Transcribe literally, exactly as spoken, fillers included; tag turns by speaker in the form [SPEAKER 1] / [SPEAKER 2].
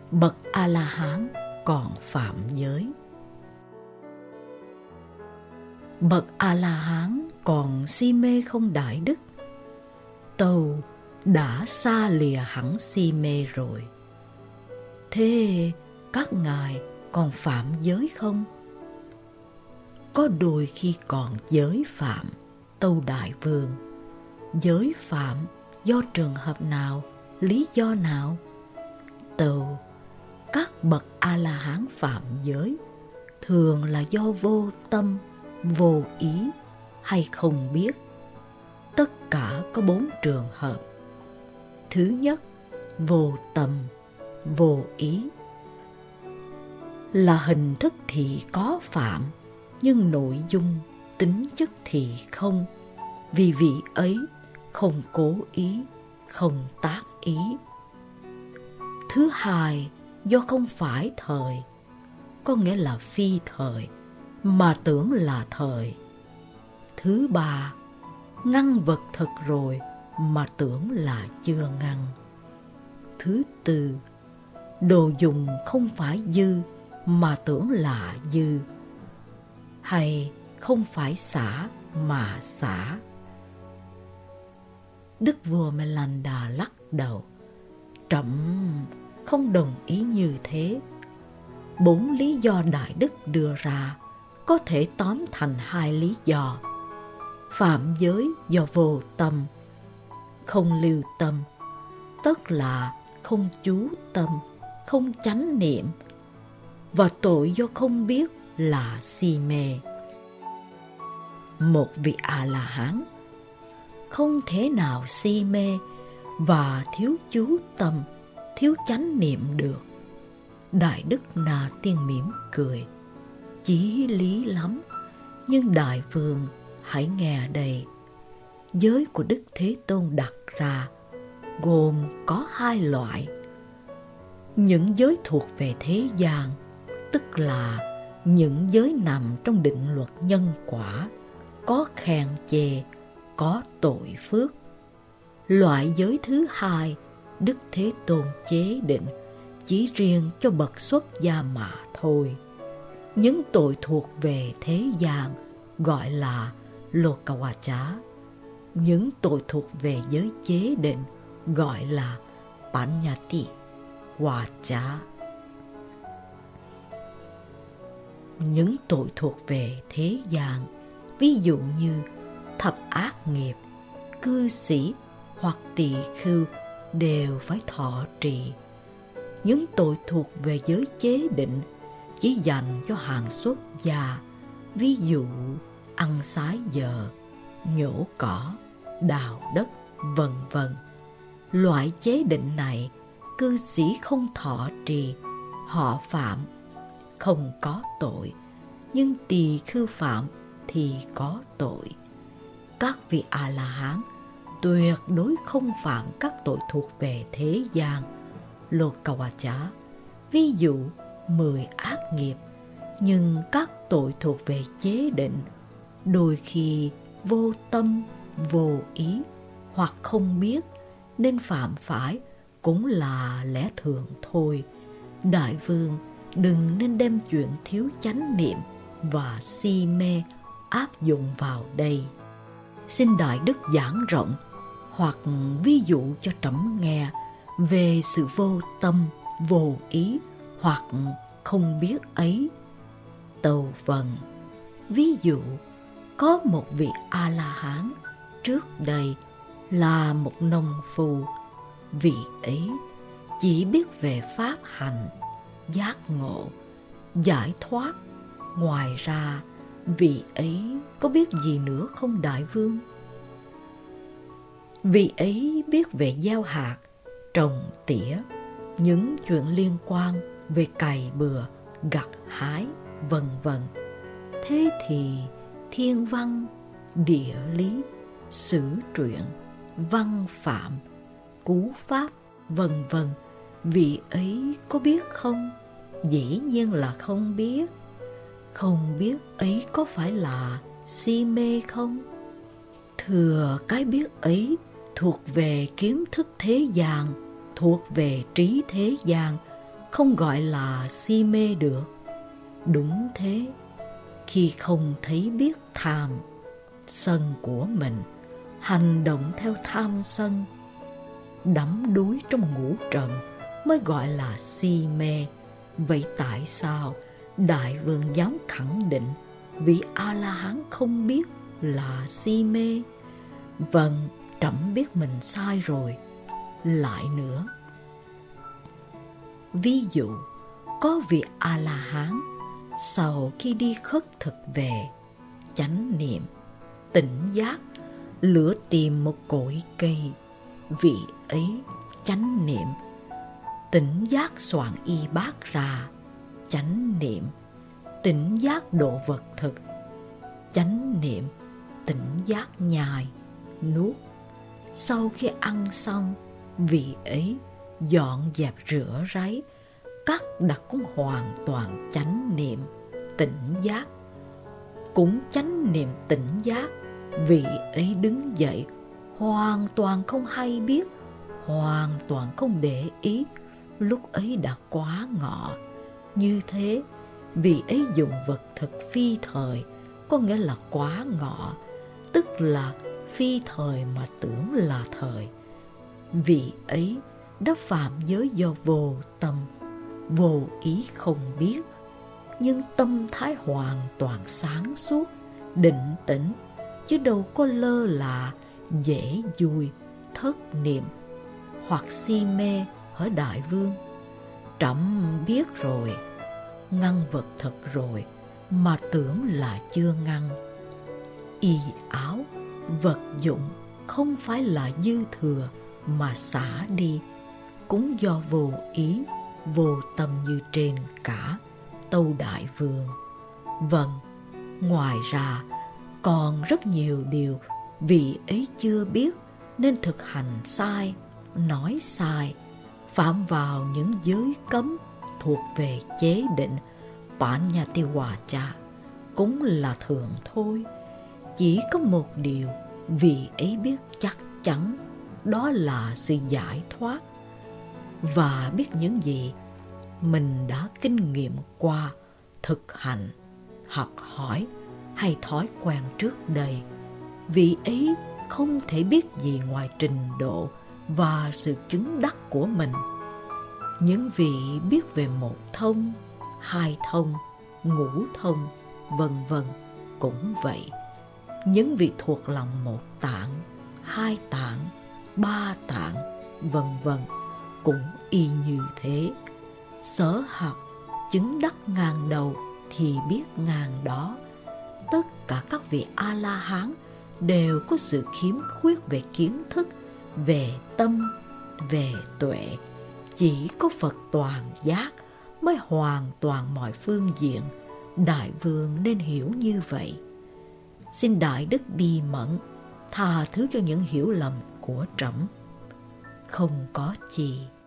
[SPEAKER 1] bậc A-la-hán còn phạm giới. Bậc A-la-hán còn si mê không đại đức, tâu đã xa lìa hẳn si mê rồi. Thế các ngài còn phạm giới không? Có đôi khi còn giới phạm, tâu đại vương. Giới phạm do trường hợp nào, lý do nào? Tâu, các bậc A-la-hán phạm giới thường là do vô tâm, vô ý hay không biết. Tất cả có bốn trường hợp. Thứ nhất, vô tâm, vô ý. Là hình thức thì có phạm, nhưng nội dung, tính chất thì không. Vì vị ấy không cố ý, không tác ý. Thứ hai, do không phải thời, có nghĩa là phi thời, mà tưởng là thời. Thứ ba, ngăn vật thực rồi mà tưởng là chưa ngăn. Thứ tư, đồ dùng không phải dư mà tưởng là dư, hay không phải xả mà xả. Đức vua Melanda lắc đầu. Trẫm không đồng ý như thế. Bốn lý do đại đức đưa ra có thể tóm thành hai lý do. Phạm giới do vô tâm, không lưu tâm, tức là không chú tâm, không chánh niệm, và tội do không biết là si mê. Một vị A-la-hán không thể nào si mê và thiếu chú tâm, thiếu chánh niệm được. Đại đức Na Tiên mỉm cười. Chí lý lắm, nhưng đại vương hãy nghe đây. Giới của Đức Thế Tôn đặt ra gồm có hai loại. Những giới thuộc về thế gian, tức là những giới nằm trong định luật nhân quả, có khen chê, có tội phước. Loại giới thứ hai, Đức Thế Tôn chế định chỉ riêng cho bậc xuất gia mà thôi. Những tội thuộc về thế gian gọi là Lokavacha. Những tội thuộc về giới chế định gọi là Panyati Vacha. Những tội thuộc về thế gian, ví dụ như thập ác nghiệp, cư sĩ hoặc tỳ khưu đều phải thọ trì. Những tội thuộc về giới chế định chỉ dành cho hàng xuất gia, ví dụ ăn xái giờ, nhổ cỏ, đào đất, vân vân. Loại chế định này, cư sĩ không thọ trì, họ phạm, không có tội, nhưng tỳ khưu phạm thì có tội. Các vị A-la-hán tuyệt đối không phạm các tội thuộc về thế gian, Lokavacha, ví dụ mười ác nghiệp, nhưng các tội thuộc về chế định, đôi khi vô tâm, vô ý hoặc không biết nên phạm phải cũng là lẽ thường thôi. Đại vương đừng nên đem chuyện thiếu chánh niệm và si mê áp dụng vào đây. Xin đại đức giảng rộng hoặc ví dụ cho trẫm nghe về sự vô tâm, vô ý hoặc không biết ấy. Tâu vâng. Ví dụ, có một vị A-la-hán trước đây là một nông phu. Vị ấy chỉ biết về pháp hành, giác ngộ, giải thoát. Ngoài ra, vị ấy có biết gì nữa không đại vương? Vị ấy biết về gieo hạt, trồng tỉa, những chuyện liên quan về cày bừa, gặt hái, vân vân. Thế thì thiên văn, địa lý, sử truyện, văn phạm, cú pháp, vân vân, vị ấy có biết không? Dĩ nhiên là không biết. Không biết ấy có phải là si mê không? Thừa cái biết ấy thuộc về kiến thức thế gian, thuộc về trí thế gian, không gọi là si mê được. Đúng thế, khi không thấy biết tham sân của mình, hành động theo tham sân, đắm đuối trong ngũ trần mới gọi là si mê. Vậy tại sao Đại Vương dám khẳng định vị A-la-hán không biết là si mê? Vâng, trẫm biết mình sai rồi. Lại nữa, ví dụ có vị A-la-hán sau khi đi khất thực về, chánh niệm, tỉnh giác, lửa tìm một cội cây, vị ấy chánh niệm, tỉnh giác soạn y bát ra, chánh niệm, tỉnh giác độ vật thực, chánh niệm, tỉnh giác nhai, nuốt. Sau khi ăn xong, vị ấy dọn dẹp rửa ráy, cắt đặt cũng hoàn toàn chánh niệm, tỉnh giác. Cũng chánh niệm tỉnh giác, vị ấy đứng dậy, hoàn toàn không hay biết, hoàn toàn không để ý, lúc ấy đã quá ngọ. Như thế, vị ấy dùng vật thực phi thời, có nghĩa là quá ngọ, tức là phi thời mà tưởng là thời. Vị ấy đã phạm giới do vô tâm, vô ý không biết, nhưng tâm thái hoàn toàn sáng suốt, định tĩnh, chứ đâu có lơ là, dễ vui, thất niệm hoặc si mê. Hỡi Đại Vương, trẫm biết rồi, ngăn vật thực rồi mà tưởng là chưa ngăn. Y áo, vật dụng không phải là dư thừa mà xả đi, cũng do vô ý, vô tâm như trên cả, tâu Đại Vương. Vâng, ngoài ra còn rất nhiều điều vị ấy chưa biết nên thực hành sai, nói sai, phạm vào những giới cấm thuộc về chế định Pāṇñatiwāca, cũng là thường thôi. Chỉ có một điều vị ấy biết chắc chắn, đó là sự giải thoát. Và biết những gì mình đã kinh nghiệm qua thực hành, học hỏi hay thói quen trước đây, vị ấy không thể biết gì ngoài trình độ và sự chứng đắc của mình. Những vị biết về một thông, hai thông, ngũ thông, vân vân cũng vậy. Những vị thuộc lòng một tạng, hai tạng, ba tạng, vân vân cũng y như thế. Sở học chứng đắc ngàn đầu thì biết ngàn đó. Tất cả các vị A-la-hán đều có sự khiếm khuyết về kiến thức, về tâm, về tuệ. Chỉ có Phật toàn giác mới hoàn toàn mọi phương diện. Đại Vương nên hiểu như vậy. Xin Đại Đức bi mẫn tha thứ cho những hiểu lầm của trẫm. Không có chi.